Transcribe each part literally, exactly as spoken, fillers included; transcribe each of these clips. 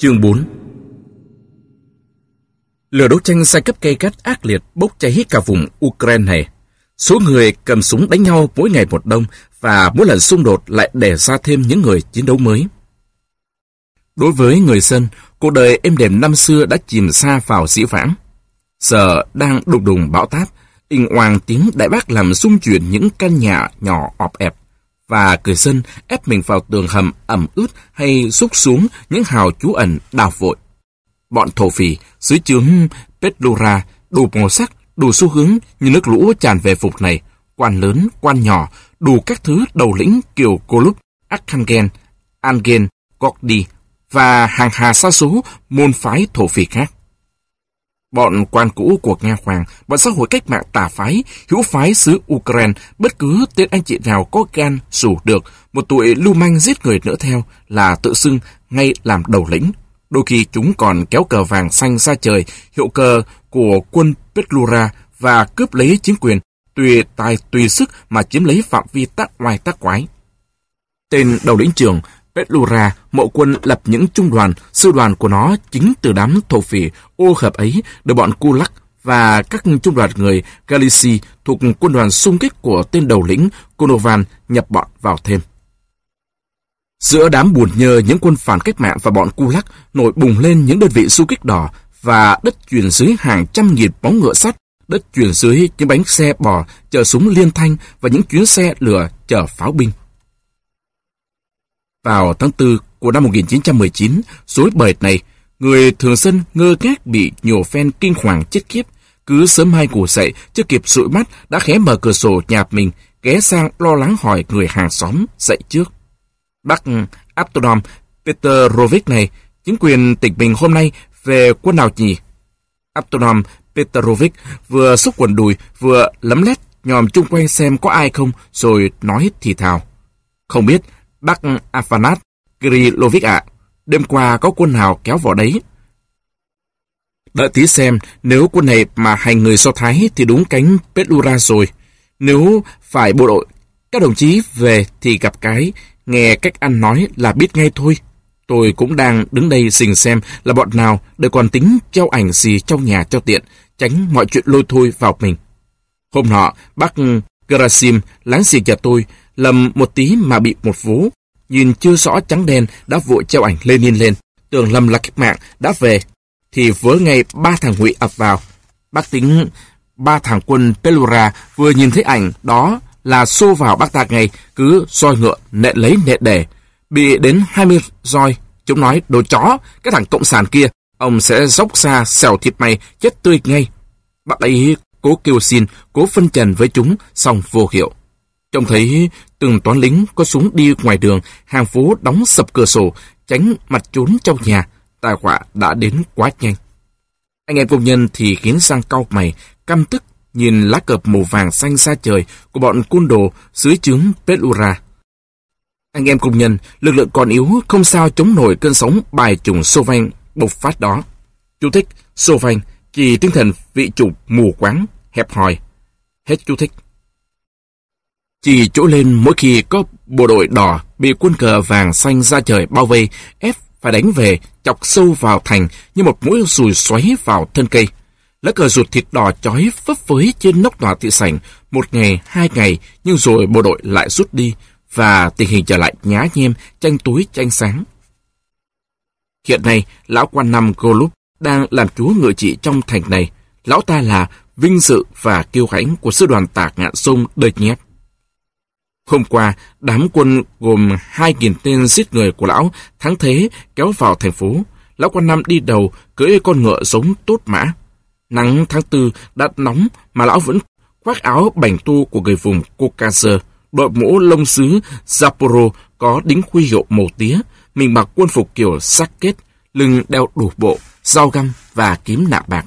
Chương bốn. Lửa đấu tranh giai cấp gay gắt ác liệt bốc cháy cả vùng Ukraine này. Số người cầm súng đánh nhau mỗi ngày một đông, và mỗi lần xung đột lại đẻ ra thêm những người chiến đấu mới. Đối với người dân, cuộc đời êm đềm năm xưa đã chìm xa vào dĩ vãng. Giờ đang đùng đùng bão táp, inh oang tiếng đại bác làm rung chuyển những căn nhà nhỏ ọp ẹp, và người dân ép mình vào tường hầm ẩm ướt hay rút xuống những hào trú ẩn đào vội. Bọn thổ phỉ dưới trướng Petlura đủ màu sắc, đủ xu hướng như nước lũ tràn về vùng này, quan lớn, quan nhỏ, đủ các thứ đầu lĩnh kiểu Golub, Arkhangelsk, Angel, Gordy và hàng hà sa số môn phái thổ phỉ khác. Bọn quan cũ của Nga Hoàng, bọn xã hội cách mạng tà phái, hữu phái xứ Ukraine, bất cứ tên anh chị nào có gan rủ được một tụi lưu manh giết người nữa theo là tự xưng ngay làm đầu lĩnh. Đôi khi chúng còn kéo cờ vàng xanh ra trời, hiệu cờ của quân Petlura, và cướp lấy chính quyền, tùy tài tùy sức mà chiếm lấy phạm vi tác oai tác quái. Tên đầu lĩnh trưởng Petlura, mộ quân lập những trung đoàn, sư đoàn của nó chính từ đám thổ phỉ ô hợp ấy được bọn Kulak và các trung đoàn người Galicia thuộc quân đoàn xung kích của tên đầu lĩnh Konovan nhập bọn vào thêm. Giữa đám buồn nhơ những quân phản cách mạng và bọn Kulak nổi bùng lên những đơn vị du kích đỏ, và đất chuyền dưới hàng trăm nghìn bóng ngựa sắt, đất chuyền dưới những bánh xe bò chở súng liên thanh và những chuyến xe lửa chở pháo binh. Vào tháng tư của năm một nghìn chín trăm mười chín, rối bời này, người thường dân ngơ ngác bị nhiều phen kinh hoàng chết khiếp. Cứ sớm hai ngủ dậy, chưa kịp dụi mắt đã khé mở cửa sổ nhà mình, ghé sang lo lắng hỏi người hàng xóm dậy trước. Bác Abtonom Petrovich này, chính quyền tỉnh mình hôm nay về quân nào nhỉ? Abtonom Petrovich vừa xúc quần đùi, vừa lấm lét nhòm chung quanh xem có ai không, rồi nói thì thào. Không biết, bác Afanat Kirilovich ạ, đêm qua có quân nào kéo vào đấy? Đợi tí xem, nếu quân này mà hành người Do Thái thì đúng cánh Petlura rồi. Nếu phải bộ đội, các đồng chí về thì gặp cái, nghe cách ăn nói là biết ngay thôi. Tôi cũng đang đứng đây xình xem là bọn nào để còn tính treo ảnh gì trong nhà cho tiện, tránh mọi chuyện lôi thôi vào mình. Hôm nọ, bác Gerasim, láng giềng nhà tôi, lầm một tí mà bị một vố. Nhìn chưa rõ trắng đen đã vội treo ảnh Lenin lên, tưởng lầm là cách mạng đã về. Thì vớ ngay ba thằng ngụy ập vào. Bác tính ba thằng quân Petlura vừa nhìn thấy ảnh đó là xô vào bác ta ngay, cứ roi ngựa nện lấy nện để. Bị đến hai mươi roi, chúng nói đồ chó, cái thằng cộng sản kia, ông sẽ dốc ra xẻo thịt mày chết tươi ngay. Bác ấy cố kêu xin, cố phân trần với chúng, xong vô hiệu. Trông thấy từng toán lính có súng đi ngoài đường, hàng phố đóng sập cửa sổ, tránh mặt trốn trong nhà, tai họa đã đến quá nhanh. Anh em công nhân thì khiến răng cau mày, căm tức nhìn lá cờ màu vàng xanh xa trời của bọn côn đồ dưới trướng Petlura. Anh em công nhân, lực lượng còn yếu không sao chống nổi cơn sóng bài chủng Xô Vanh bộc phát đó. Chú thích: Xô Vanh, chỉ tinh thần vị chủ mù quáng, hẹp hòi. Hết chú thích. Chỉ trỗi lên mỗi khi có bộ đội đỏ bị quân cờ vàng xanh ra trời bao vây, ép phải đánh về, chọc sâu vào thành như một mũi dùi xoáy vào thân cây. Lá cờ ruột thịt đỏ chói phấp phới trên nóc tòa thị sảnh một ngày, hai ngày, nhưng rồi bộ đội lại rút đi, và tình hình trở lại nhá nhem, tranh tối tranh sáng. Hiện nay, lão quan năm Golub đang làm chúa ngự trị trong thành này. Lão ta là vinh dự và kiêu hãnh của sư đoàn tả ngạn sông đời nhép. Hôm qua, đám quân gồm hai nghìn tên giết người của lão thắng thế kéo vào thành phố. Lão quan năm đi đầu, cưỡi con ngựa giống tốt mã. Nắng tháng tư đã nóng mà lão vẫn khoác áo bành tu của người vùng Caucasus, đội mũ lông sứ Zaporo có đính huy hiệu màu tía, mình mặc quân phục kiểu sắc kết, lưng đeo đủ bộ, dao găm và kiếm nạm bạc.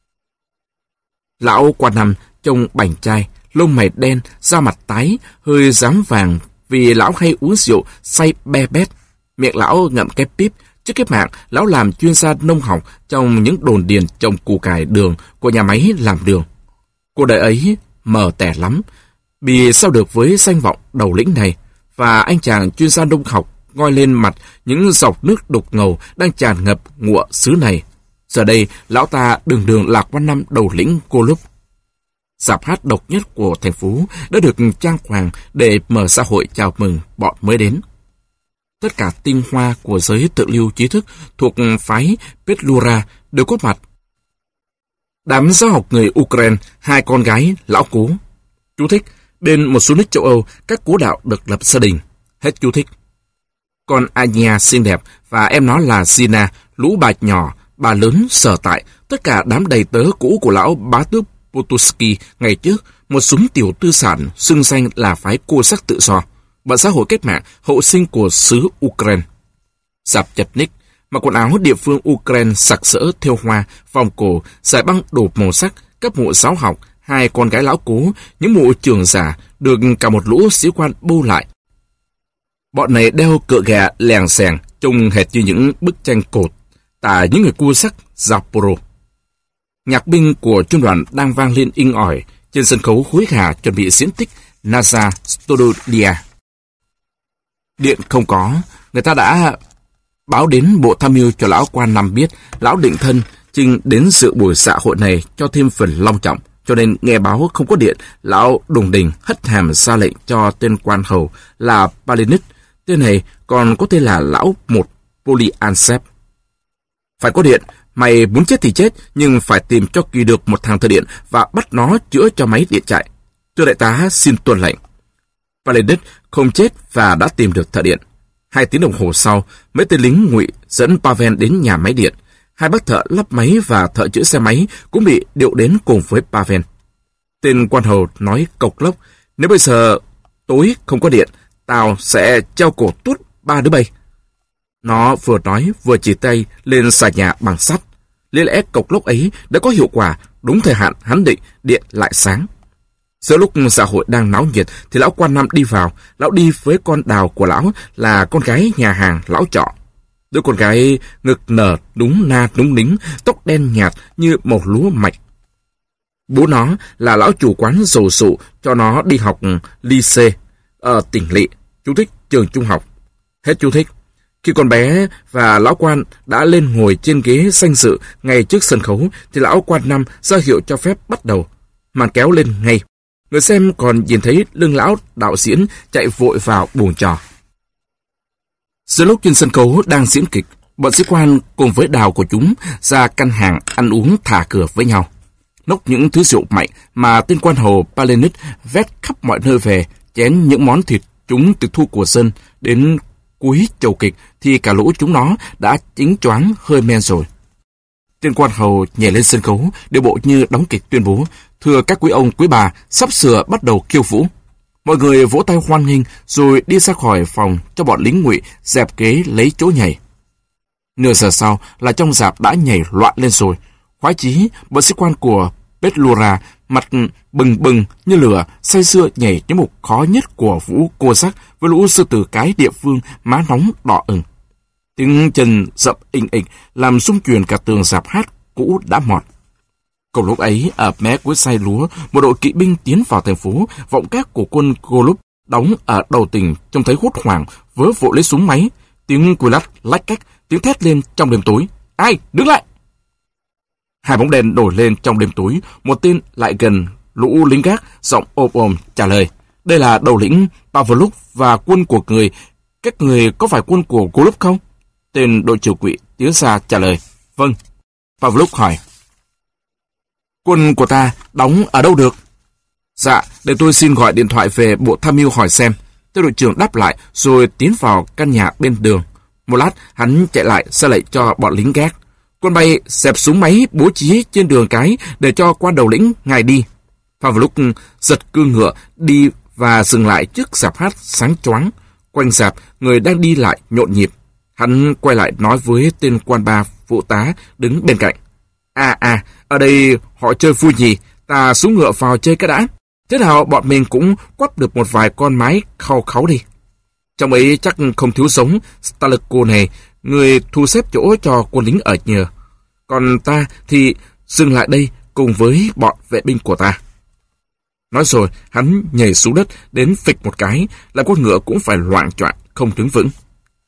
Lão quan năm trông bảnh trai, lông mày đen, da mặt tái, hơi rám vàng vì lão hay uống rượu say be bét. Miệng lão ngậm cái píp. Trước cách mạng, lão làm chuyên gia nông học trong những đồn điền trồng củ cải đường của nhà máy làm đường. Cuộc đời ấy mờ tẻ lắm, vì sao được với danh vọng đầu lĩnh này, và anh chàng chuyên gia nông học ngoi lên mặt những dọc nước đục ngầu đang tràn ngập ngụa xứ này. Giờ đây, lão ta đường đường là quan năm đầu lĩnh Golub. Rạp hát độc nhất của thành phố đã được trang hoàng để mở xã hội chào mừng bọn mới đến. Tất cả tinh hoa của giới tự lưu trí thức thuộc phái Petlura đều có mặt. Đám giáo học người Ukraine, hai con gái, lão cố. Chú thích, bên một số nước châu Âu, các cố đạo được lập gia đình. Hết chú thích. Con Anya xinh đẹp và em nó là Sina, lũ bà nhỏ, bà lớn sở tại, tất cả đám đầy tớ cũ của lão bá tước Potosky ngày trước, một súng tiểu tư sản xưng danh là phái cô sắc tự do, và xã hội cách mạng hậu sinh của xứ Ukraine. Zapchepnik, mặc quần áo địa phương Ukraine sặc sỡ thêu hoa, vòng cổ, giải băng đổ màu sắc, các mụ giáo học, hai con gái lão cố, những mụ trưởng giả, được cả một lũ sĩ quan bô lại. Bọn này đeo cựa gà lèng xèng, trông hệt như những bức tranh cột, tả những người cua sắc Zaporo. Nhạc binh của trung đoàn đang vang lên inh ỏi, trên sân khấu hối hả chuẩn bị diễn tích Naza Stodolia. Điện không có, người ta đã báo đến bộ tham mưu cho lão quan năm biết lão định thân trình đến dự buổi dạ hội này cho thêm phần long trọng, cho nên nghe báo không có điện, lão đùng đình hất hàm ra lệnh cho tên quan hầu là Palinit, tên này còn có tên là lão một Polyansep. Phải có điện, mày muốn chết thì chết, nhưng phải tìm cho kỳ được một thằng thợ điện và bắt nó chữa cho máy điện chạy. Thưa đại tá xin tuân lệnh. Palinit không chết và đã tìm được thợ điện. Hai tiếng đồng hồ sau, mấy tên lính ngụy dẫn Pavel đến nhà máy điện. Hai bác thợ lắp máy và thợ chữa xe máy cũng bị điệu đến cùng với Pavel. Tên quan hầu nói cộc lốc, nếu bây giờ tối không có điện, tao sẽ treo cổ tút ba đứa bay. Nó vừa nói vừa chỉ tay lên xà nhà bằng sắt. Lý lẽ cộc lốc ấy đã có hiệu quả, đúng thời hạn hắn định điện lại sáng. Giữa lúc xã hội đang náo nhiệt thì lão quan năm đi vào. Lão đi với con đào của lão là con gái nhà hàng lão trọ. Đứa con gái ngực nở đúng na đúng nính, tóc đen nhạt như màu lúa mạch. Bố nó là lão chủ quán dầu sụ cho nó đi học lycée ở tỉnh lỵ, chú thích trường trung học. Hết chú thích. Khi con bé và lão quan đã lên ngồi trên ghế danh dự ngay trước sân khấu thì lão quan năm ra hiệu cho phép bắt đầu. Màn kéo lên ngay. Người xem còn nhìn thấy lưng lão đạo diễn chạy vội vào buồng trò. Giữa lúc trên sân khấu đang diễn kịch, bọn sĩ quan cùng với đào của chúng ra căn hàng ăn uống thả cửa với nhau. Nốc những thứ rượu mạnh mà tên quan hầu Palinit vét khắp mọi nơi về, chén những món thịt chúng tịch thu của dân. Đến cuối chầu kịch thì cả lũ chúng nó đã chính choáng hơi men rồi. Tên quan hầu nhảy lên sân khấu, điệu bộ như đóng kịch tuyên bố: thưa các quý ông quý bà, sắp sửa bắt đầu khiêu vũ. Mọi người vỗ tay hoan nghênh rồi đi ra khỏi phòng cho bọn lính ngụy dẹp ghế lấy chỗ nhảy. Nửa giờ sau là trong rạp đã nhảy loạn lên rồi. Khoái chí, bọn sĩ quan của Petlura mặt bừng bừng như lửa, say sưa nhảy những mục khó nhất của vũ cô sắc với lũ sư tử cái địa phương má nóng đỏ ửng. Tiếng chân dậm inh ịch làm xung chuyển cả tường rạp hát cũ đã mọt. Cùng lúc ấy, ở mé cuối say lúa, một đội kỵ binh tiến vào thành phố, vọng cát của quân Golub đóng ở đầu tỉnh trông thấy hốt hoảng, vớ vội lấy súng máy. Tiếng cùi lắt lách cách, tiếng thét lên trong đêm tối: ai đứng lại! Hai bóng đèn nổi lên trong đêm tối, một tên lại gần lũ lính gác, giọng ồm ồm trả lời: đây là đầu lĩnh Pavlov và quân của người. Các người có phải quân của Golub không? Tên đội trưởng quỵ tiến ra trả lời: vâng. Pavlov hỏi: quân của ta đóng ở đâu được? Dạ, để tôi xin gọi điện thoại về bộ tham mưu hỏi xem. Tên đội trưởng đáp lại rồi tiến vào căn nhà bên đường. Một lát hắn chạy lại ra lệnh cho bọn lính gác: quân bay xẹp súng máy bố trí trên đường cái để cho quan đầu lĩnh ngài đi. Pavlov giật cương ngựa đi và dừng lại trước rạp hát sáng choáng. Quanh rạp người đang đi lại nhộn nhịp. Hắn quay lại nói với tên quan ba phụ tá đứng bên cạnh: À à, ở đây họ chơi vui nhỉ, ta xuống ngựa vào chơi cái đã. Thế nào bọn mình cũng quắp được một vài con mái khao kháu đi. Trong ấy chắc không thiếu giống Staleko này, người thu xếp chỗ cho quân lính ở nhờ. Còn ta thì dừng lại đây cùng với bọn vệ binh của ta. Nói rồi, hắn nhảy xuống đất đến phịch một cái, làm con ngựa cũng phải loạng choạng không đứng vững.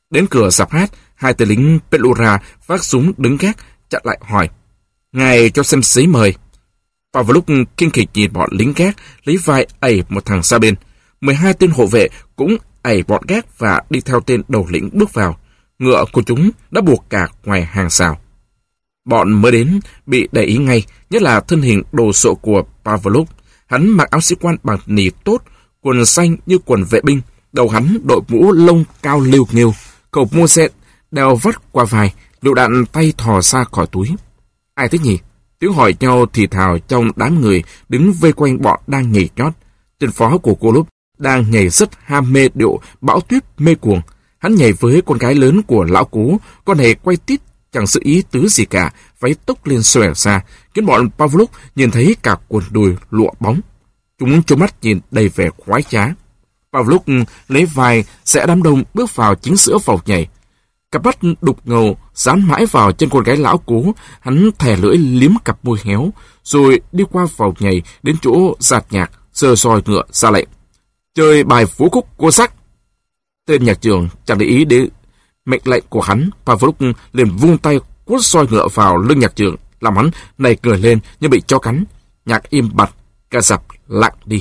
Đến cửa sạp hát, hai tên lính Petlura vác súng đứng gác, chặn lại hỏi: "Ngài cho xem giấy mời." Pavlov kinh khịch nhìn bọn lính gác, lấy vai ẩy một thằng ra bên. mười hai tên hộ vệ cũng ẩy bọn gác và đi theo tên đầu lĩnh bước vào. Ngựa của chúng đã buộc cả ngoài hàng rào. Bọn mới đến bị để ý ngay, nhất là thân hình đồ sộ của Pavlov. Hắn mặc áo sĩ quan bằng nỉ tốt, quần xanh như quần vệ binh, đầu hắn đội mũ lông cao liêu nghêu, khẩu mô xe đeo vắt qua vai, lựu đạn tay thò ra khỏi túi. Ai thế nhỉ? Tiếng hỏi nhau thì thào trong đám người đứng vây quanh bọn đang nhảy nhót. Tên phó của Golub đang nhảy rất ham mê điệu bão tuyết mê cuồng. Hắn nhảy với con gái lớn của lão Cố, con hề quay tít chẳng sự ý tứ gì cả, váy tốc lên xòe ra, khiến bọn Pavlov nhìn thấy cả quần đùi lụa bóng. Chúng trố mắt nhìn đầy vẻ khoái trá. Pavlov lấy vai sẽ đám đông bước vào chính giữa vòng nhảy. Cặp mắt đục ngầu dán mãi vào chân con gái lão Cố, hắn thè lưỡi liếm cặp môi héo, rồi đi qua vòng nhảy đến chỗ giạt nhạc, giơ roi ngựa ra lệnh: "Chơi bài vũ khúc cô sắc." Tên nhạc trưởng chẳng để ý đến mệnh lệnh của hắn. Pavlov liền vung tay quất roi ngựa vào lưng nhạc trưởng, làm hắn nảy cười lên như bị chó cắn. Nhạc im bặt, cả dạp lặng đi.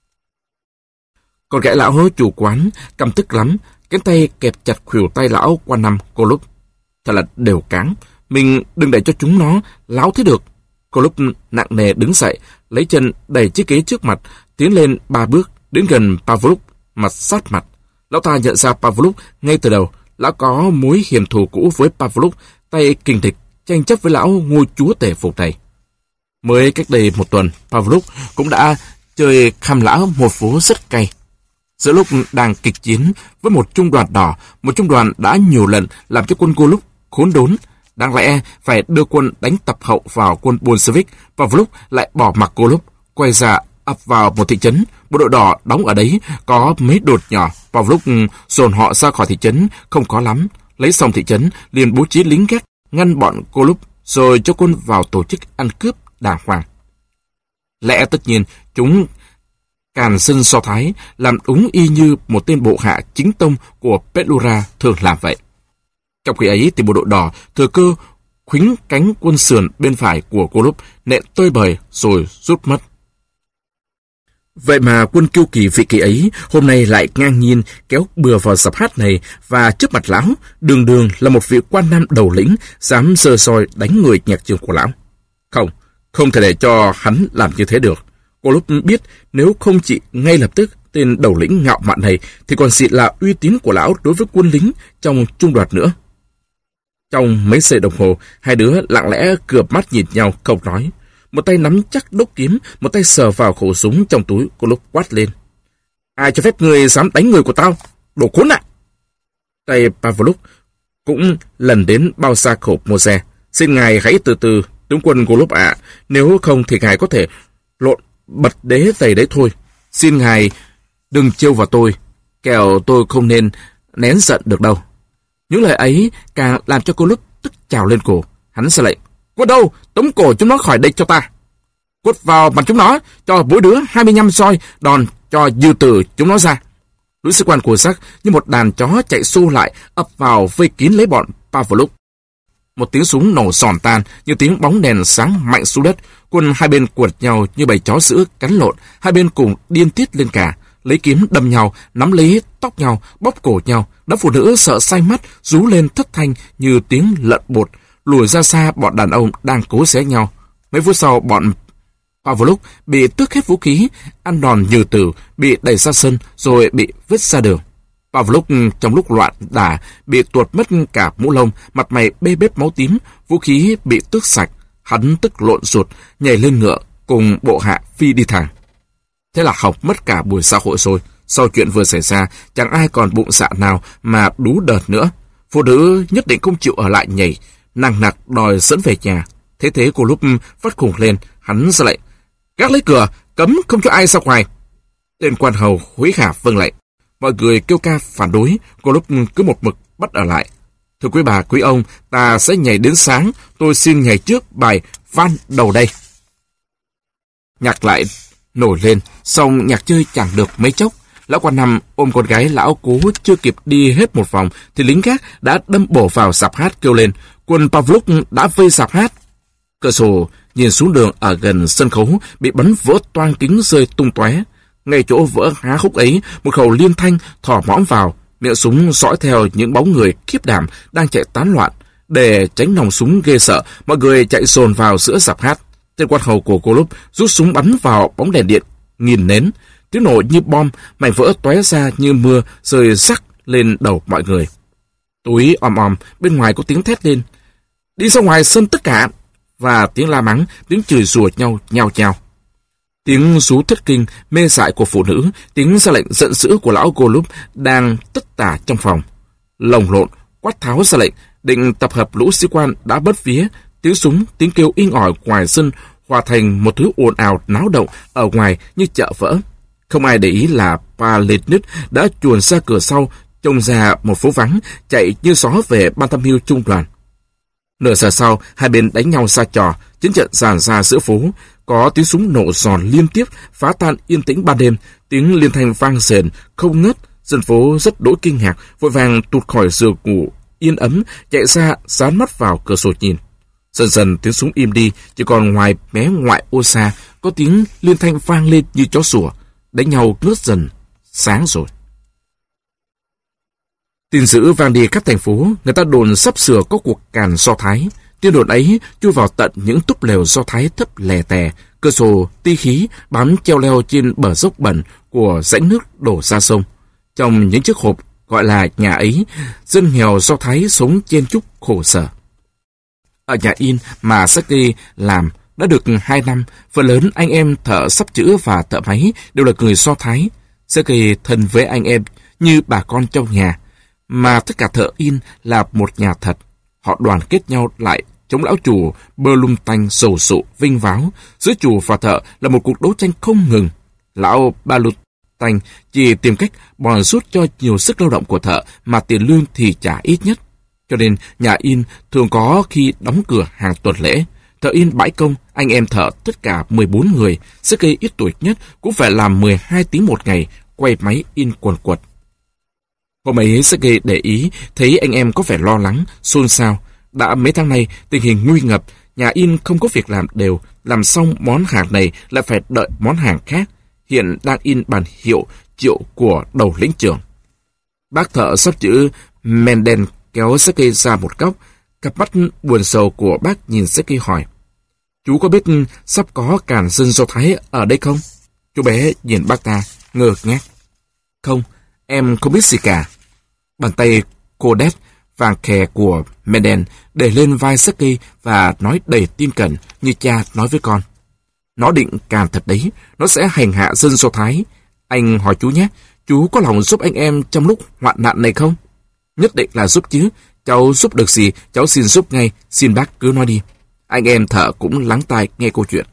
Con gái lão hứa chủ quán căm tức lắm, cánh tay kẹp chặt khuỷu tay lão qua năm Golub. Thật là đều cáng, mình đừng để cho chúng nó láo thế được. Golub nặng nề đứng dậy, lấy chân đẩy chiếc ghế trước mặt, tiến lên ba bước, đến gần Pavlov, mặt sát mặt. Lão ta nhận ra Pavlov ngay từ đầu. Lão có mối hiểm thù cũ với Pavlov, tay kình địch tranh chấp với lão ngôi chúa tể phục này. Mới cách đây một tuần, Pavlov cũng đã chơi khăm lão một vố rất cay. Giữa lúc đang kịch chiến với một trung đoàn đỏ, một trung đoàn đã nhiều lần làm cho quân Golub khốn đốn, đáng lẽ phải đưa quân đánh tập hậu vào quân Bolshevik, Pavlov lại bỏ mặc Golub, quay ra ập vào một thị trấn. Bộ đội đỏ đóng ở đấy có mấy đột nhỏ. Pavlov dồn họ ra khỏi thị trấn không có lắm, lấy xong thị trấn liền bố trí lính gác ngăn bọn Golub, rồi cho quân vào tổ chức ăn cướp đàng hoàng. Lẽ tất nhiên chúng càn sân so thái, làm đúng y như một tên bộ hạ chính tông của Petlura thường làm vậy. Trong khi ấy thì bộ đội đỏ thừa cơ khuýnh cánh quân sườn bên phải của Golub, nện tơi bời rồi rút mất. Vậy mà quân kiêu kỳ vị kỳ ấy hôm nay lại ngang nhiên kéo bừa vào sạp hát này, và trước mặt lão đường đường là một vị quan nam đầu lĩnh dám sơ soi đánh người nhạc trưởng của lão. Không, không thể để cho hắn làm như thế được. Golub biết nếu không trị ngay lập tức tên đầu lĩnh ngạo mạn này thì còn gì là uy tín của lão đối với quân lính trong trung đoàn nữa. Trong mấy giây đồng hồ, hai đứa lặng lẽ cượp mắt nhìn nhau không nói. Một tay nắm chắc đốc kiếm, một tay sờ vào khẩu súng trong túi. Golub quát lên: "Ai cho phép người dám đánh người của tao, đồ khốn nạn!" Tay Pavlov cũng lần đến bao xa khẩu Mose. "Xin ngài hãy từ từ, tướng quân Golub ạ, à. Nếu không thì ngài có thể lộn bật đế giày đấy thôi. Xin ngài đừng trêu vào tôi, kẻo tôi không nên nén giận được đâu." Những lời ấy càng làm cho Golub tức trào lên cổ. Hắn ra lệnh: "Quất đâu, tống cổ chúng nó khỏi đây cho ta. Quất vào mặt chúng nó, cho mỗi đứa hai mươi lăm roi đòn cho dư tử chúng nó ra." Lũ sĩ quan của Giác như một đàn chó chạy xô lại, ập vào vây kín lấy bọn Pavlov. Một tiếng súng nổ giòn tan như tiếng bóng đèn sáng mạnh xuống đất. Quân hai bên quật nhau như bầy chó sữa cắn lộn, hai bên cùng điên tiết lên cả, lấy kiếm đâm nhau, nắm lấy tóc nhau, bóp cổ nhau. Đám phụ nữ sợ say mắt rú lên thất thanh như tiếng lợn bột. Lùi ra xa bọn đàn ông đang cố xé nhau. Mấy phút sau, bọn Pavlov bị tước hết vũ khí, ăn đòn như tử, bị đẩy ra sân rồi bị vứt ra đường. Pavlov trong lúc loạn đả bị tuột mất cả mũ lông, mặt mày bê bết máu tím, vũ khí bị tước sạch. Hắn tức lộn ruột, nhảy lên ngựa cùng bộ hạ phi đi thẳng. Thế là học mất cả buổi xã hội rồi. Sau chuyện vừa xảy ra, chẳng ai còn bụng dạ nào mà đú đợt nữa. Phụ nữ nhất định không chịu ở lại nhảy, nằng nặc đòi dẫn về nhà. Thế thế Golub phát khủng lên, hắn ra lệnh: "Gác lấy cửa, cấm không cho ai ra ngoài." Tên quan hầu hối hả vâng lệnh. Mọi người kêu ca phản đối. Golub cứ một mực bắt ở lại. "Thưa quý bà, quý ông, ta sẽ nhảy đến sáng. Tôi xin nhảy trước bài van đầu đây." Nhạc lại nổi lên, xong nhạc chơi chẳng được mấy chốc. Lão quan năm ôm con gái lão cố chưa kịp đi hết một vòng thì lính gác đã đâm bổ vào sạp hát kêu lên: quân Pavlov đã vây sạp hát. Cửa sổ nhìn xuống đường ở gần sân khấu bị bắn vỡ toang kính rơi tung tóe. Ngay chỗ vỡ há khúc ấy, một khẩu liên thanh thò mõm vào, miệng súng dõi theo những bóng người khiếp đảm đang chạy tán loạn. Để tránh nòng súng ghê sợ, mọi người chạy dồn vào giữa sạp hát. Tên quan hầu của Golub rút súng bắn vào bóng đèn điện nghìn nến. Tiếng nổ như bom, mảnh vỡ tóe ra như mưa rơi rắc lên đầu mọi người. Túi om om, bên ngoài có tiếng thét lên: đi ra ngoài sân tất cả! Và tiếng la mắng, tiếng chửi rủa nhau nhao nhao. Tiếng rú thất kinh mê dại của phụ nữ, tiếng ra lệnh giận dữ của lão Golub đang tất tả trong phòng. Lồng lộn quát tháo ra lệnh định tập hợp lũ sĩ quan đã bất vía. Tiếng súng, tiếng kêu inh ỏi ngoài sân hòa thành một thứ ồn ào náo động ở ngoài như chợ vỡ. Không ai để ý là Paletnik đã chuồn ra cửa sau, trông ra một phố vắng, chạy như gió về ban tham mưu trung đoàn. Nửa giờ sau, hai bên đánh nhau ra trò, chiến trận dàn ra giữa phố. Có tiếng súng nổ giòn liên tiếp, phá tan yên tĩnh ban đêm. Tiếng liên thanh vang rền không ngớt. Dân phố rất đỗi kinh ngạc, vội vàng tụt khỏi giường ngủ yên ấm, chạy ra dán mắt vào cửa sổ nhìn. Dần dần tiếng súng im đi, chỉ còn ngoài mé ngoại ô xa có tiếng liên thanh vang lên như chó sủa. Đánh nhau ngớt dần, sáng rồi. Tin dữ vang đi khắp thành phố, người ta đồn sắp sửa có cuộc càn Do Thái. Tin đồn ấy chui vào tận những túp lều Do Thái thấp lè tè, cửa sổ ti khí bám treo leo trên bờ dốc bẩn của rãnh nước đổ ra sông. Trong những chiếc hộp gọi là nhà ấy, dân nghèo Do Thái sống chen chúc khổ sở. Ở nhà in mà Sergei làm đã được hai năm, phần lớn anh em thợ sắp chữ và thợ máy đều là người Do Thái. Sergei thân với anh em như bà con trong nhà, mà tất cả thợ in là một nhà thật. Họ đoàn kết nhau lại chống lão chủ bơ lung tanh sầu sụ vinh váo. Giữa chủ và thợ là một cuộc đấu tranh không ngừng. Lão Balutanh chỉ tìm cách bòn rút cho nhiều sức lao động của thợ mà tiền lương thì trả ít nhất. Cho nên nhà in thường có khi đóng cửa hàng tuần lễ. Thợ in bãi công, anh em thợ tất cả mười bốn người, Sergei ít tuổi nhất cũng phải làm mười hai tiếng một ngày, quay máy in quần quật. Hôm ấy Sergei để ý thấy anh em có vẻ lo lắng, xôn xao. Đã mấy tháng nay tình hình nguy ngập, nhà in không có việc làm đều, làm xong món hàng này lại phải đợi món hàng khác. Hiện đang in bản hiệu triệu của đầu lĩnh trưởng. Bác thợ sắp chữ Menden kéo Sergei ra một góc, cặp mắt buồn sầu của bác nhìn Sergei hỏi: chú có biết sắp có càn dân Do Thái ở đây không? Chú bé nhìn bác ta ngơ ngác. Không, em không biết gì cả. Bàn tay cô đét vàng khè của Menden để lên vai Sergei và nói đầy tin cẩn như cha nói với con. Nó định càn thật đấy, nó sẽ hành hạ dân Do Thái. Anh hỏi chú nhé, chú có lòng giúp anh em trong lúc hoạn nạn này không? Nhất định là giúp chứ, cháu giúp được gì, cháu xin giúp ngay, xin bác cứ nói đi. Anh em thợ cũng lắng tai nghe câu chuyện.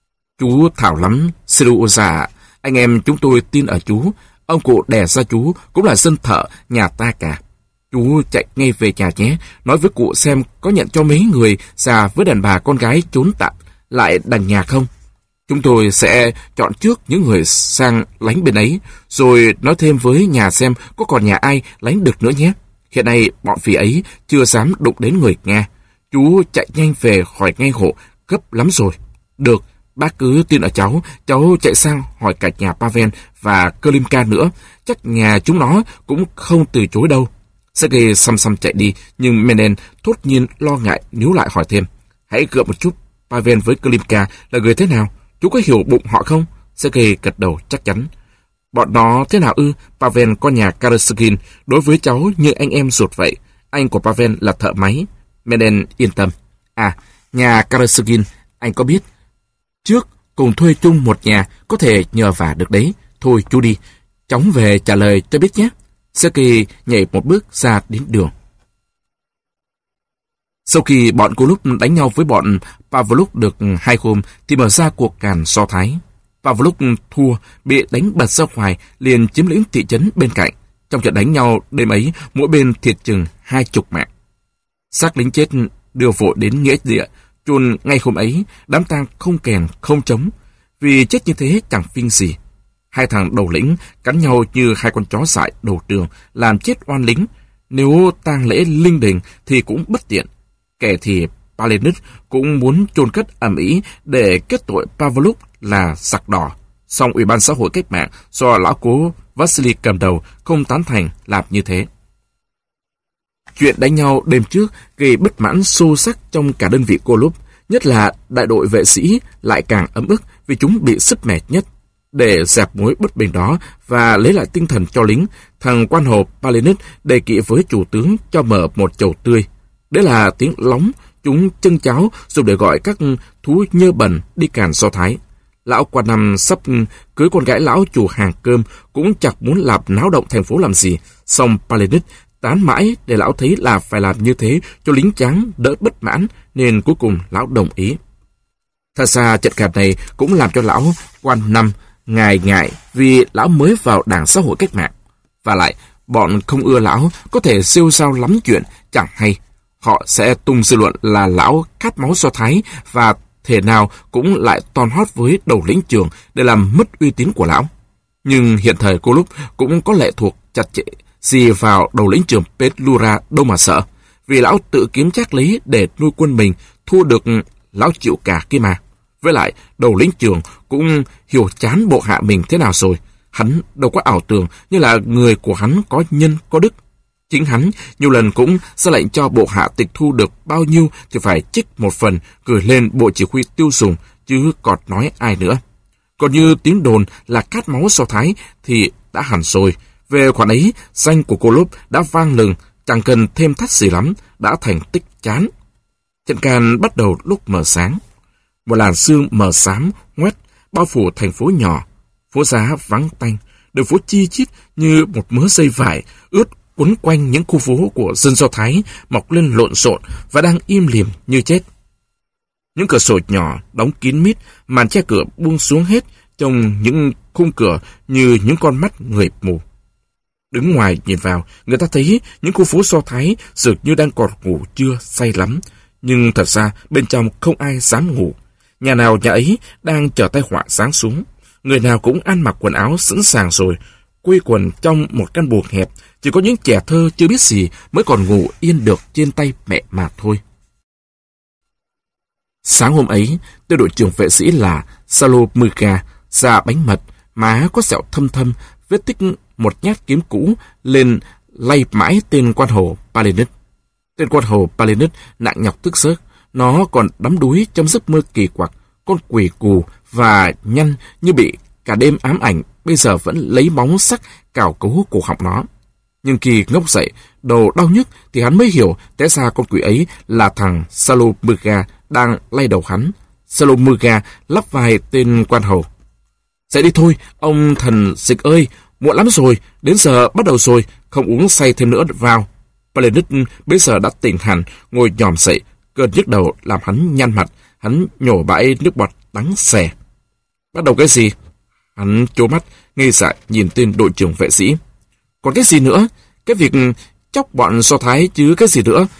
Chú thảo lắm, Siruoza, anh em chúng tôi tin ở chú. Ông cụ đẻ ra chú cũng là dân thợ nhà ta cả. Chú chạy ngay về nhà nhé, nói với cụ xem có nhận cho mấy người già với đàn bà con gái trốn tạm lại đàn nhà không. Chúng tôi sẽ chọn trước những người sang lánh bên ấy, rồi nói thêm với nhà xem có còn nhà ai lánh được nữa nhé. Hiện nay bọn phỉ ấy chưa dám đụng đến người Nga. Chú chạy nhanh về khỏi ngay hộ, gấp lắm rồi. Được, bác cứ tin ở cháu, cháu chạy sang hỏi cả nhà Pavel và Klimka nữa. Chắc nhà chúng nó cũng không từ chối đâu. Sergei xăm xăm chạy đi, nhưng Menen thốt nhiên lo ngại níu lại hỏi thêm. Hãy gượng một chút, Pavel với Klimka là người thế nào? Chú có hiểu bụng họ không? Sergei gật đầu chắc chắn. Bọn nó thế nào ư? Pavel con nhà Karaskin đối với cháu như anh em ruột vậy. Anh của Pavel là thợ máy. Menen yên tâm. À, nhà Karaskin, anh có biết. Trước cùng thuê chung một nhà, có thể nhờ vả được đấy. Thôi chú đi, chóng về trả lời cho biết nhé. Sergei nhảy một bước ra đến đường. Sau khi bọn Golub đánh nhau với bọn Pavlov được hai hôm thì mở ra cuộc càn Do Thái. Pavlov thua, bị đánh bật ra ngoài, liền chiếm lĩnh thị trấn bên cạnh. Trong trận đánh nhau đêm ấy, mỗi bên thiệt chừng hai chục mạng. Xác lính chết đưa vội đến nghĩa địa, chôn ngay hôm ấy. Đám tang không kèn không trống, vì chết như thế chẳng vinh gì. Hai thằng đầu lĩnh cắn nhau như hai con chó dại đầu trường, làm chết oan lính. Nếu tang lễ linh đình thì cũng bất tiện. Kẻ thì Palenus cũng muốn chôn cất ầm ĩ để kết tội Pavlov là giặc đỏ. Song Ủy ban xã hội cách mạng do lão cố Vasily cầm đầu không tán thành làm như thế. Chuyện đánh nhau đêm trước gây bất mãn sâu sắc trong cả đơn vị Golub, nhất là đại đội vệ sĩ lại càng ấm ức vì chúng bị sức mẻ nhất. Để dẹp mối bất bình đó và lấy lại tinh thần cho lính, thằng quan hồ Palenus đề nghị với chủ tướng cho mở một chầu tươi. Đấy là tiếng lóng chúng chân cháo dùng để gọi các thú nhơ bẩn đi càn Do Thái. Lão quan năm sắp cưới con gái lão chủ hàng cơm cũng chẳng muốn làm náo động thành phố làm gì. Song Palenus tán mãi để lão thấy là phải làm như thế cho lính tráng đỡ bất mãn, nên cuối cùng lão đồng ý. Thật ra trận càn này cũng làm cho lão quan năm ngại ngại vì lão mới vào Đảng Xã hội Cách mạng. Và lại, bọn không ưa lão có thể siêu sao lắm chuyện chẳng hay. Họ sẽ tung dư luận là lão khát máu Do Thái và thể nào cũng lại ton hót với đầu lĩnh Trường để làm mất uy tín của lão. Nhưng hiện thời cô lúc cũng có lệ thuộc chặt chẽ gì vào đầu lĩnh Trường Petlura đâu mà sợ, vì lão tự kiếm trác lý để nuôi quân mình, thua được lão chịu cả kia mà. Với lại, đầu lĩnh Trường cũng hiểu chán bộ hạ mình thế nào rồi. Hắn đâu có ảo tưởng như là người của hắn có nhân có đức. Chính hắn nhiều lần cũng ra lệnh cho bộ hạ tịch thu được bao nhiêu thì phải trích một phần gửi lên bộ chỉ huy tiêu dùng, chứ còn nói ai nữa. Còn như tiếng đồn là cát máu Do Thái thì đã hẳn rồi. Về khoản ấy, danh của Golub đã vang lừng, chẳng cần thêm thắt gì lắm, đã thành tích chán. Trận càn bắt đầu lúc mờ sáng. Một làn sương mờ xám, ngoét, bao phủ thành phố nhỏ. Phố xá vắng tanh, đường phố chi chít như một mớ dây vải, ướt quấn quanh những khu phố của dân Do Thái mọc lên lộn xộn và đang im lìm như chết. Những cửa sổ nhỏ đóng kín mít, màn che cửa buông xuống hết, trong những khung cửa như những con mắt người mù. Đứng ngoài nhìn vào, người ta thấy những khu phố Do Thái dường như đang còn ngủ trưa say lắm, nhưng thật ra bên trong không ai dám ngủ. Nhà nào nhà ấy đang chờ tai họa giáng xuống. Người nào cũng ăn mặc quần áo sẵn sàng rồi, quây quần trong một căn buồng hẹp, chỉ có những trẻ thơ chưa biết gì mới còn ngủ yên được trên tay mẹ mà thôi. Sáng hôm ấy, tên đội trưởng vệ sĩ là Salomyga, da bánh mật, má có sẹo thâm thâm, vết tích một nhát kiếm cũ lên lay mãi tên quan hồ Palenus. Tên quan hồ Palenus nặng nhọc tức giấc, nó còn đắm đuối trong giấc mơ kỳ quặc, con quỷ cù và nhăn như bị cả đêm ám ảnh, bây giờ vẫn lấy móng sắc cào cấu cổ họng nó. Nhưng khi ngốc dậy, đầu đau nhức thì hắn mới hiểu té ra con quỷ ấy là thằng Salomyga đang lay đầu hắn. Salomyga lắp vai tên quan hầu. Dậy đi thôi, ông thần dịch ơi, muộn lắm rồi, đến giờ bắt đầu rồi, không uống say thêm nữa vào. Palenus bây giờ đã tỉnh hẳn, ngồi nhòm dậy, cơn nhức đầu làm hắn nhăn mặt, hắn nhổ bãi nước bọt đắng xè. Bắt đầu cái gì? Hắn trố mắt, ngây dại nhìn tên đội trưởng vệ sĩ. Còn cái gì nữa? Cái việc chóc bọn Do Thái chứ cái gì nữa?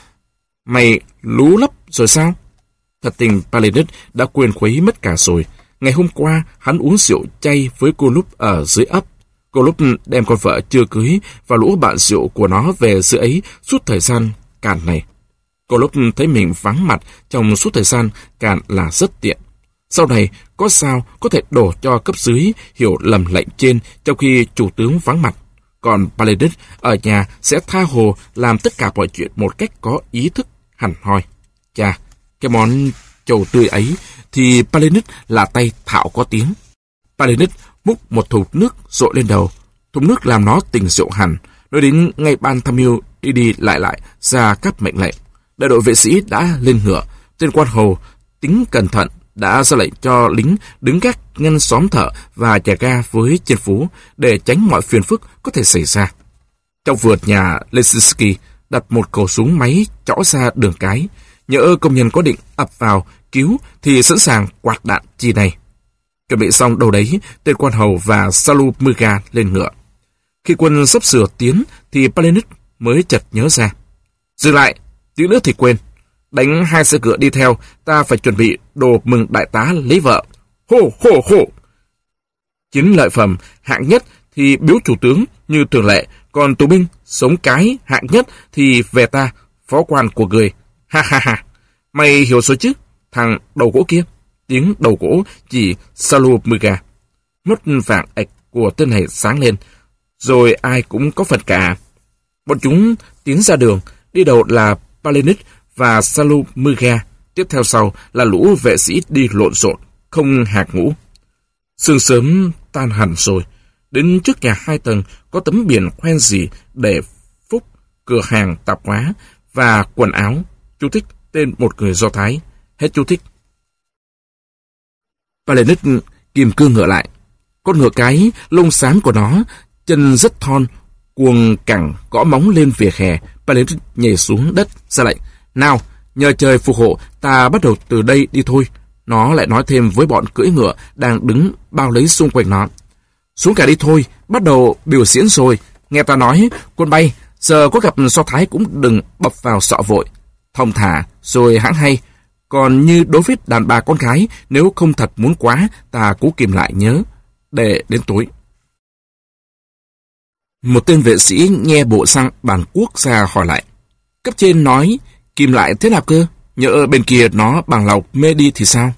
Mày lú lấp rồi sao? Thật tình Palenus đã quên khuấy mất cả rồi. Ngày hôm qua, hắn uống rượu chay với cô Lúc ở dưới ấp. Cô Lúc đem con vợ chưa cưới và lũ bạn rượu của nó về dưới ấy suốt thời gian càn này. Cô Lúc thấy mình vắng mặt trong suốt thời gian càn là rất tiện. Sau này, có sao có thể đổ cho cấp dưới hiểu lầm lệnh trên trong khi chủ tướng vắng mặt. Còn Palenus ở nhà sẽ tha hồ làm tất cả mọi chuyện một cách có ý thức hẳn hoi. Chà, cái món trầu tươi ấy thì Palenus là tay thạo có tiếng. Palenus múc một thùng nước dội lên đầu. Thùng nước làm nó tỉnh rượu hẳn. Nói đến ngay ban tham mưu đi đi lại lại ra các mệnh lệnh. Đại đội vệ sĩ đã lên ngựa. Tên quan hầu tính cẩn thận đã ra lệnh cho lính đứng gác ngăn xóm thợ và nhà ga với trên phố để tránh mọi phiền phức có thể xảy ra. Trong vườn nhà Lesinsky đặt một khẩu súng máy chõ ra đường cái. Nhỡ công nhân có định ập vào cứu thì sẵn sàng quạt đạn chi này. Chuẩn bị xong đâu đấy, tên quan hầu và Salomyga lên ngựa. Khi quân sắp sửa tiến thì Palenus mới chợt nhớ ra. Dừng lại, tí nữa thì quên. Đánh hai xe ngựa đi theo, ta phải chuẩn bị đồ mừng đại tá lấy vợ. Hô, hô, hô! Chiến lợi phẩm hạng nhất thì biếu chủ tướng như thường lệ, còn tù binh sống cái hạng nhất thì về ta, phó quan của người. Ha ha ha, mày hiểu rồi chứ, thằng đầu gỗ kia. Tiếng đầu gỗ chỉ Salomega. Mắt vàng ạch của tên này sáng lên, rồi ai cũng có phần cả. Bọn chúng tiến ra đường, đi đầu là Palenit và Salomega, tiếp theo sau là lũ vệ sĩ đi lộn xộn, không hạt ngũ. Sương sớm tan hẳn rồi, đến trước nhà hai tầng có tấm biển khoen gì để phúc, cửa hàng tạp hóa và quần áo. Chú thích tên một người Do Thái. Hết chú thích. Palenit kìm cương ngựa lại. Con ngựa cái, lông xám của nó, chân rất thon, cuồng cẳng gõ móng lên vỉa hè. Palenit nhảy xuống đất, ra lệnh. Nào, nhờ trời phù hộ, ta bắt đầu từ đây đi thôi. Nó lại nói thêm với bọn cưỡi ngựa đang đứng bao lấy xung quanh nó. Xuống cả đi thôi, bắt đầu biểu diễn rồi. Nghe ta nói, quân bay, giờ có gặp Do Thái cũng đừng bập vào sọ vội. Thông thả, rồi hãng hay. Còn như đối với đàn bà con gái, nếu không thật muốn quá, ta cố kìm lại nhớ, để đến tối. Một tên vệ sĩ nghe bộ sang bàn quốc ra hỏi lại. Cấp trên nói, kìm lại thế nào cơ? Nhỡ bên kia nó bằng lòng mê đi thì sao?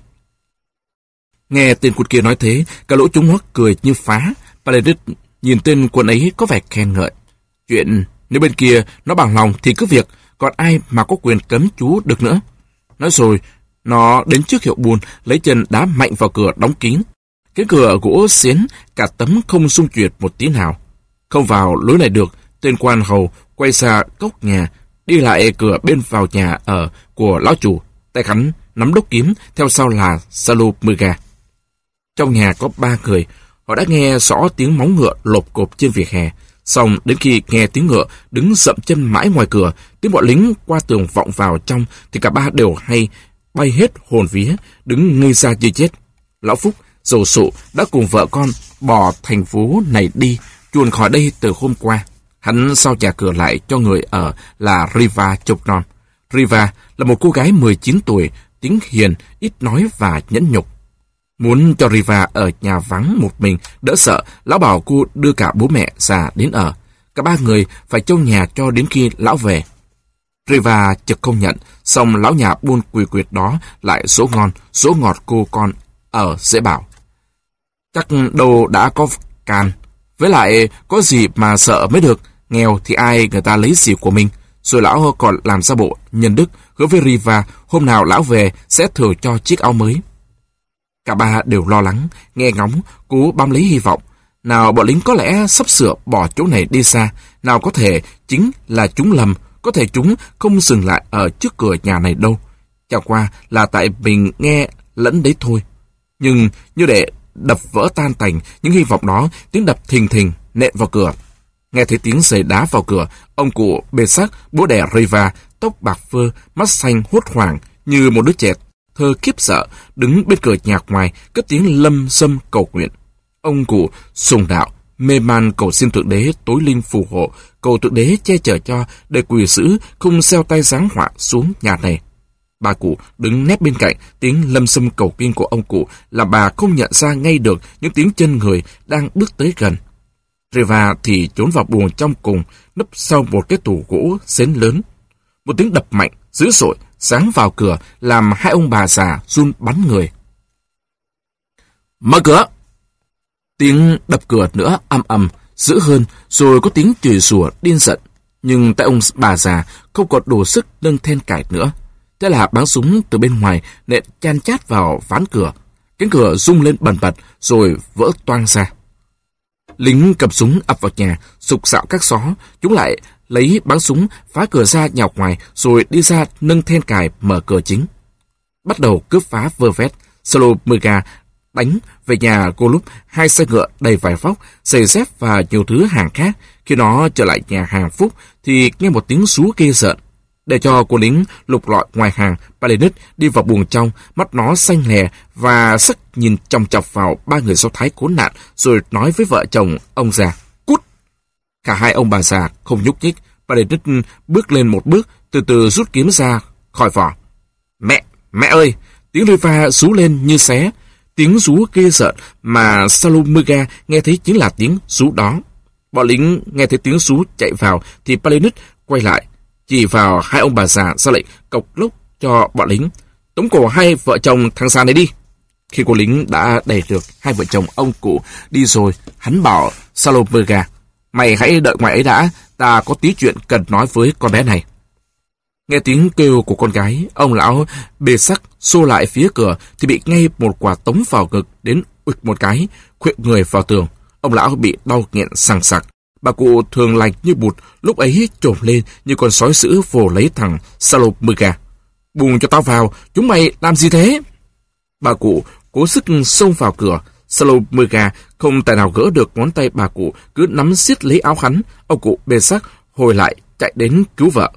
Nghe tên quân kia nói thế, cả lũ chúng hoắc cười như phá. Palenit nhìn tên quân ấy có vẻ khen ngợi. Chuyện nếu bên kia nó bằng lòng thì cứ việc, còn ai mà có quyền cấm chú được nữa. Nói rồi, nó đến trước hiệu buôn, lấy chân đá mạnh vào cửa đóng kín. Cái cửa gỗ xiến, cả tấm không xung chuyển một tí nào. Không vào lối này được, tên quan hầu quay ra góc nhà, đi lại cửa bên vào nhà ở của lão chủ, tay khắn nắm đốc kiếm, theo sau là Salomega. Trong nhà có ba người, họ đã nghe rõ tiếng móng ngựa lộp cộp trên vỉa hè. Xong đến khi nghe tiếng ngựa đứng dậm chân mãi ngoài cửa, tiếng bọn lính qua tường vọng vào trong, thì cả ba đều hay bay hết hồn vía, đứng ngây ra như chết. Lão Phúc dầu sụ đã cùng vợ con bỏ thành phố này đi, chuồn khỏi đây từ hôm qua. Hắn sau nhà cửa lại cho người ở là Riva chục non. Riva là một cô gái mười chín tuổi, tính hiền, ít nói và nhẫn nhục. Muốn cho Riva ở nhà vắng một mình, đỡ sợ, lão bảo cô đưa cả bố mẹ già đến ở. Cả ba người phải trông nhà cho đến khi lão về. Riva chợt không nhận, xong lão nhà buôn quỳ quyệt đó lại số ngon, số ngọt cô con ở dễ bảo. Chắc đâu đã có can, với lại có gì mà sợ mới được, nghèo thì ai người ta lấy gì của mình. Rồi lão còn làm ra bộ nhân đức, hứa với Riva hôm nào lão về sẽ thừa cho chiếc áo mới. Cả ba đều lo lắng, nghe ngóng, cố bám lấy hy vọng. Nào bọn lính có lẽ sắp sửa bỏ chỗ này đi xa, nào có thể chính là chúng lầm, có thể chúng không dừng lại ở trước cửa nhà này đâu. Chẳng qua là tại mình nghe lẫn đấy thôi. Nhưng như để đập vỡ tan tành những hy vọng đó, tiếng đập thình thình nện vào cửa. Nghe thấy tiếng giày đá vào cửa, ông cụ bê sắc, bố đẻ Riva, tóc bạc phơ, mắt xanh hốt hoảng như một đứa trẻ thơ khiếp sợ, đứng bên cửa nhà ngoài, cất tiếng lâm xâm cầu nguyện. Ông cụ sùng đạo, mê man cầu xin Thượng Đế tối linh phù hộ, cầu Thượng Đế che chở cho, để quỷ dữ không gieo tay giáng họa xuống nhà này. Bà cụ đứng nép bên cạnh, tiếng lâm xâm cầu kinh của ông cụ làm bà không nhận ra ngay được những tiếng chân người đang bước tới gần. Riva thì trốn vào buồng trong cùng, nấp sau một cái tủ gỗ xến lớn. Một tiếng đập mạnh, dữ dội, sáng vào cửa, làm hai ông bà già run bắn người. Mở cửa! Tiếng đập cửa nữa ầm ầm, dữ hơn, rồi có tiếng chửi rủa điên giận. Nhưng tại ông bà già không còn đủ sức nâng then cài nữa. Thế là bắn súng từ bên ngoài nện chan chát vào ván cửa. Cánh cửa rung lên bần bật rồi vỡ toang ra. Lính cầm súng ập vào nhà, sục sạo các xó. Chúng lại lấy bắn súng phá cửa ra nhào ngoài, rồi đi ra nâng then cài mở cửa chính. Bắt đầu cướp phá vơ vét. Salomega đánh về nhà Golub hai xe ngựa đầy vải vóc, giày dép và nhiều thứ hàng khác. Khi nó trở lại nhà hàng Phúc thì nghe một tiếng sú ghê rợn. Để cho cô lính lục lọi ngoài hàng, Palenit đi vào buồng trong, mắt nó xanh lè và sắc nhìn chòng chọc vào ba người Do Thái khốn nạn, rồi nói với vợ chồng ông già, cút. Cả hai ông bà già không nhúc nhích. Palenit bước lên một bước, từ từ rút kiếm ra khỏi vỏ. Mẹ, mẹ ơi! Tiếng Riva rú lên như xé. Tiếng rú ghê sợ mà Salomega nghe thấy chính là tiếng rú đó. Bọn lính nghe thấy tiếng rú chạy vào thì Palinus quay lại, chỉ vào hai ông bà già ra lệnh cộc lốc cho bọn lính: tống cổ hai vợ chồng thằng già này đi. Khi cô lính đã đẩy được hai vợ chồng ông cụ đi rồi, hắn bảo Salomega: mày hãy đợi ngoài ấy đã, ta có tí chuyện cần nói với con bé này. Nghe tiếng kêu của con gái, ông lão bê sắc xô lại phía cửa thì bị ngay một quả tống vào ngực đến ụt một cái, khuỵu người vào tường. Ông lão bị đau nghẹn sằng sặc. Bà cụ thường lành như bụt lúc ấy trồm lên như con sói sữ vồ lấy thằng Salomega. Buông cho tao vào, chúng mày làm gì thế? Bà cụ cố sức xông vào cửa. Salomega không tài nào gỡ được ngón tay bà cụ, cứ nắm siết lấy áo hắn. Ông cụ bê sắc hồi lại chạy đến cứu vợ.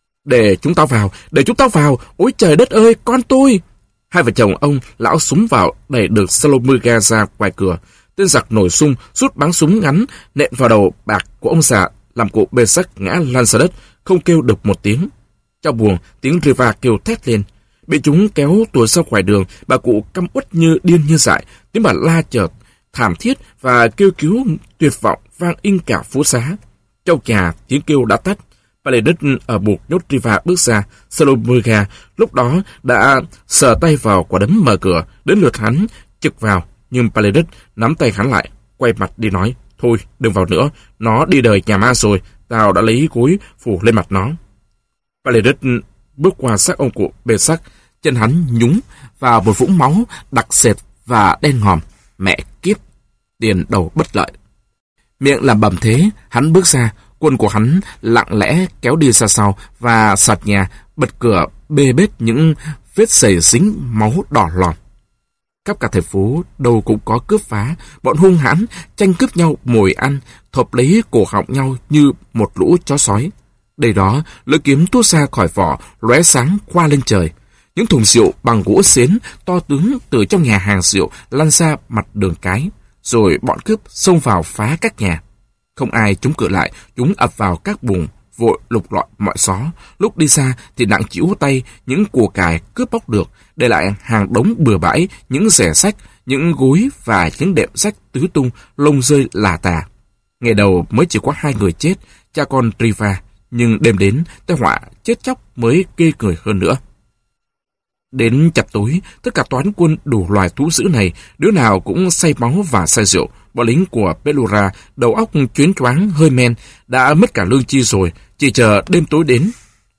Để chúng tao vào, để chúng tao vào, ôi trời đất ơi, con tôi! Hai vợ chồng ông lão súng vào đẩy được Salomega ra ngoài cửa. Tên giặc nổi sung rút bắn súng ngắn nện vào đầu bạc của ông già, làm cụ bê sắc ngã lăn ra đất, không kêu được một tiếng. Trong buồng, tiếng Riva kêu thét lên. Bị chúng kéo tuột ra ngoài đường, bà cụ căm uất như điên như dại. Tiếng bà la chợt thảm thiết và kêu cứu tuyệt vọng vang in cả phố xá. Trong nhà tiếng kêu đã tắt. Palinus ở buộc nhốt Riva bước ra. Salomega lúc đó đã sờ tay vào quả đấm mở cửa, đến lượt hắn trực vào, nhưng Palinus nắm tay hắn lại, quay mặt đi nói: thôi đừng vào nữa, nó đi đời nhà ma rồi, tao đã lấy gối phủ lên mặt nó. Palinus bước qua xác ông cụ bê sắc, chân hắn nhúng vào một vũng máu đặc sệt và đen ngòm. Mẹ kiếp, tiền đầu bất lợi. Miệng làm bầm thế, hắn bước ra. Quân của hắn lặng lẽ kéo đi ra sau và sạt nhà, bật cửa bê bết những vết sẩy dính máu đỏ lòm. Khắp cả thành phố đâu cũng có cướp phá, bọn hung hãn tranh cướp nhau mồi ăn, thộp lấy cổ họng nhau như một lũ chó sói. Đây đó, lưỡi kiếm tuốt ra khỏi vỏ, lóe sáng qua lên trời. Những thùng rượu bằng gỗ xến to tướng từ trong nhà hàng rượu lăn ra mặt đường cái, rồi bọn cướp xông vào phá các nhà. Không ai chống cự lại, chúng ập vào các buồng, vội lục lọi mọi xó. Lúc đi xa thì nặng chịu tay những của cải cướp bóc được, để lại hàng đống bừa bãi, những rẻ sách, những gối và những đệm sách tứ tung, lông rơi lả tả. Ngày đầu mới chỉ có hai người chết, cha con Riva, nhưng đêm đến tai họa chết chóc mới ghê người hơn nữa. Đến chập tối, tất cả toán quân đủ loài thú dữ này, đứa nào cũng say máu và say rượu. Bọn lính của Pelura đầu óc chuyến choáng hơi men, đã mất cả lương chi rồi, chỉ chờ đêm tối đến.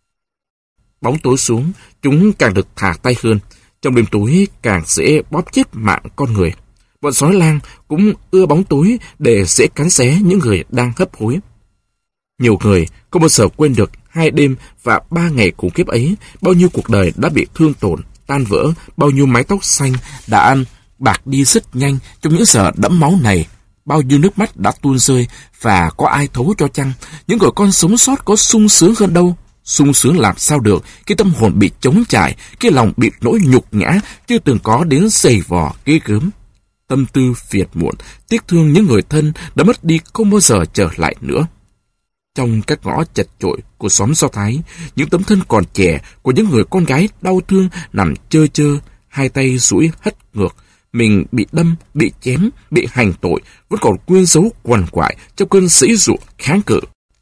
Bóng tối xuống, chúng càng được thả tay hơn. Trong đêm tối càng dễ bóp chết mạng con người. Bọn sói lang cũng ưa bóng tối để dễ cắn xé những người đang hấp hối. Nhiều người không bao giờ quên được hai đêm và ba ngày khủng khiếp ấy, bao nhiêu cuộc đời đã bị thương tổn, tan vỡ, bao nhiêu mái tóc xanh đã ăn bạc đi rất nhanh trong những giờ đẫm máu này, bao nhiêu nước mắt đã tuôn rơi, và có ai thấu cho chăng những người con sống sót có sung sướng hơn đâu. Sung sướng làm sao được khi tâm hồn bị trống trải, khi lòng bị nỗi nhục nhã chưa từng có đến dày vò ghê gớm. Tâm tư phiền muộn, tiếc thương những người thân đã mất đi không bao giờ trở lại nữa. Trong các ngõ chật chội của xóm Do Thái, những tấm thân còn trẻ của những người con gái đau thương nằm chơ chơ, hai tay duỗi hất ngược. Mình bị đâm, bị chém, bị hành tội, vẫn còn quyên dấu quằn quại trong cơn giãy giụa kháng cự.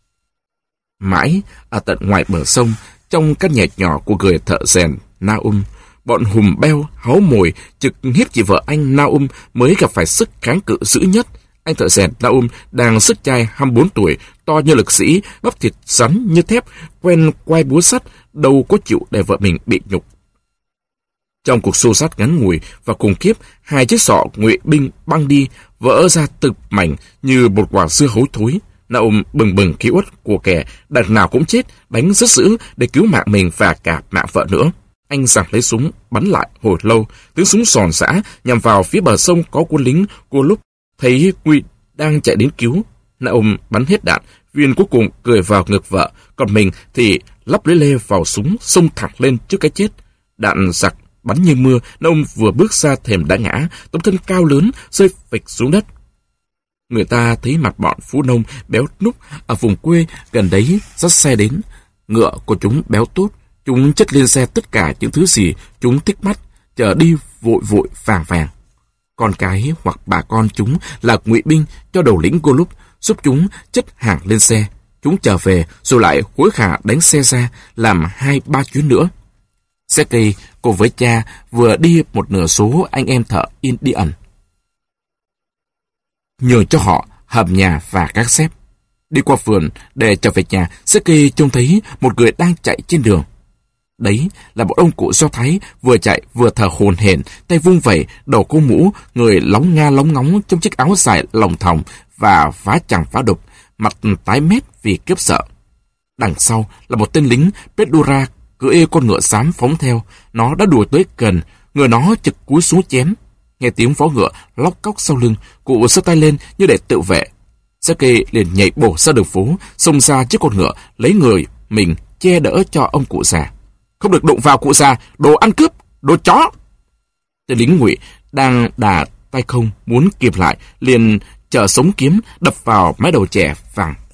Mãi ở tận ngoài bờ sông, trong căn nhà nhỏ của người thợ rèn Naum, bọn hùm beo háu mồi trực hiếp chị vợ anh Naum mới gặp phải sức kháng cự dữ nhất. Anh thợ rèn Naum đang sức trai hai mươi bốn tuổi, to như lực sĩ, bắp thịt rắn như thép, quen quay búa sắt, đâu có chịu để vợ mình bị nhục. Trong cuộc xô xát ngắn ngủi và khủng khiếp, hai chiếc sọ ngụy binh băng đi, vỡ ra từng mảnh như một quả dưa hấu thối. Naum bừng bừng khí uất của kẻ đằng nào cũng chết, đánh rất dữ để cứu mạng mình và cả mạng vợ nữa. Anh giằng lấy súng bắn lại hồi lâu, tiếng súng sòn sã nhằm vào phía bờ sông có quân lính. Cô lúc thấy Quy đang chạy đến cứu, Naum bắn hết đạn, viên cuối cùng cười vào ngực vợ, còn mình thì lắp lấy lê vào súng xông thẳng lên trước cái chết. Đạn giặc bắn như mưa, Naum vừa bước ra thềm đã ngã, tấm thân cao lớn rơi phịch xuống đất. Người ta thấy mặt bọn phú nông béo núc ở vùng quê gần đấy dắt xe đến. Ngựa của chúng béo tốt, chúng chất lên xe tất cả những thứ gì chúng thích mắt, chở đi vội vội vàng vàng. Con cái hoặc bà con chúng là ngụy binh cho đầu lĩnh Golub, giúp chúng chất hàng lên xe. Chúng trở về rồi lại hối hả đánh xe ra, làm hai ba chuyến nữa. Sergei cùng với cha vừa đi một nửa số anh em thợ Indian, nhờ cho họ hầm nhà và gác xếp. Đi qua vườn để trở về nhà, Sergei trông thấy một người đang chạy trên đường. Đấy là một ông cụ Do Thái vừa chạy vừa thở hổn hển, tay vung vẩy, đầu cô mũ, người lóng nga lóng ngóng trong chiếc áo dài lồng thòng và vá chẳng vá đục, mặt tái mét vì kiếp sợ. Đằng sau là một tên lính Pedura cưỡi con ngựa xám phóng theo. Nó đã đuổi tới gần, người nó chực cúi xuống chém. Nghe tiếng vó ngựa lóc cóc sau lưng, cụ giơ tay lên như để tự vệ. Sergei liền nhảy bổ ra đường phố, xông ra trước con ngựa, lấy người mình che đỡ cho ông cụ già. Không được đụng vào cụ già, đồ ăn cướp, đồ chó! Tên lính ngụy đang đà tay không muốn kịp lại, liền chở sống kiếm đập vào mái đầu trẻ vàng